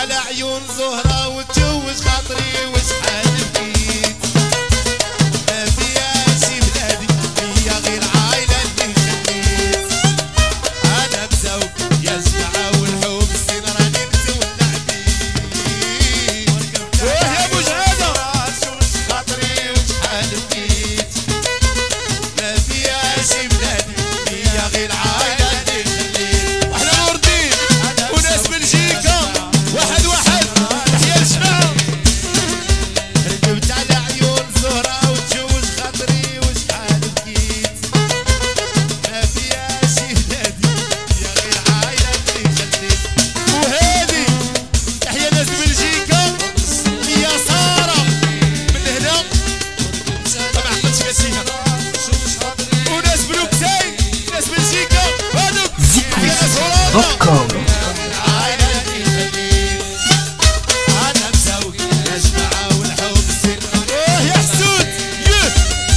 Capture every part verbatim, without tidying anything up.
على عيون زهرة وتجوز خاطري وشحال بكيت. ما فيهاش بلادي هي غير عايلة اللي خليت. أنا مزوج يا جماعة والحب السين راني متولع بيه. واه يا أبو جعادة تجوز خاطري وشحال بكيت. ما فيهاش بلادي هي غير عايلة اللي خليت. وإحنا نور الدين وناس بلجيكا واحد واحد تحية للجماعة. ركبت على عيون زهرة وتجوز خاطري وشحال بكيت. ما فيهاش بلادي هي غير عايلة اللي خليت. وهادي تحية ناس بلجيكا هي سارة من هنا ما عقلتش كاسيها. وناس بروكسل ناس بلجيكا هادوك تحية ناس هولندا. عايلة اللي خليت. أنا مزوج يا جماعة والحب السين. واه يا حسود ياه.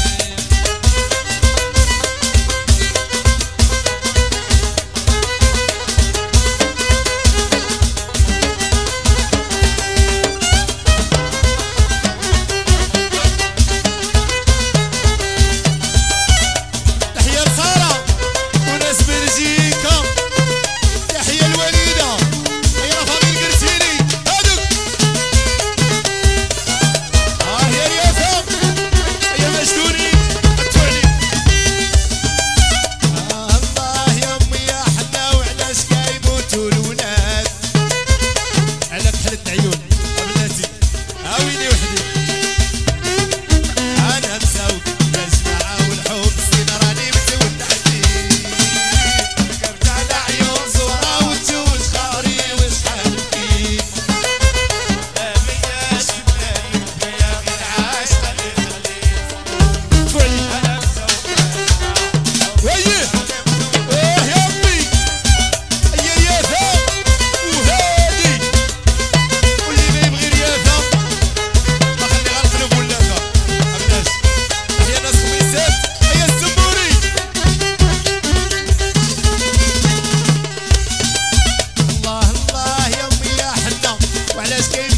تحية لسارة وناس بلجيكا. تحية الوليدة هي فاميل قرتيلي هادوك. اه يا رياضة يا مجدوني التوعلي. آه الله يا امي يا حنا وعلاش كيموتوا الولاد على كحلة عيون بناتي هاويني وحدي. انا مزوج يا جماعة والحب السين راني متولع بيه. ركبت على عيون زهرة وتجوز خاطري وشحال بكيت. ما فيهاش بلادي هي غير عاشقة اللي خليت. تفعلي انا مزوج يا جماعة ويه اه يا امي يا يافا وهادي. واللي ما يبغي ريافة ما خلي غير القلوب ولافة. عبداش تحية ناس خميسات هيا الزموري. الله الله يا امي يا حنا وعلاش كاين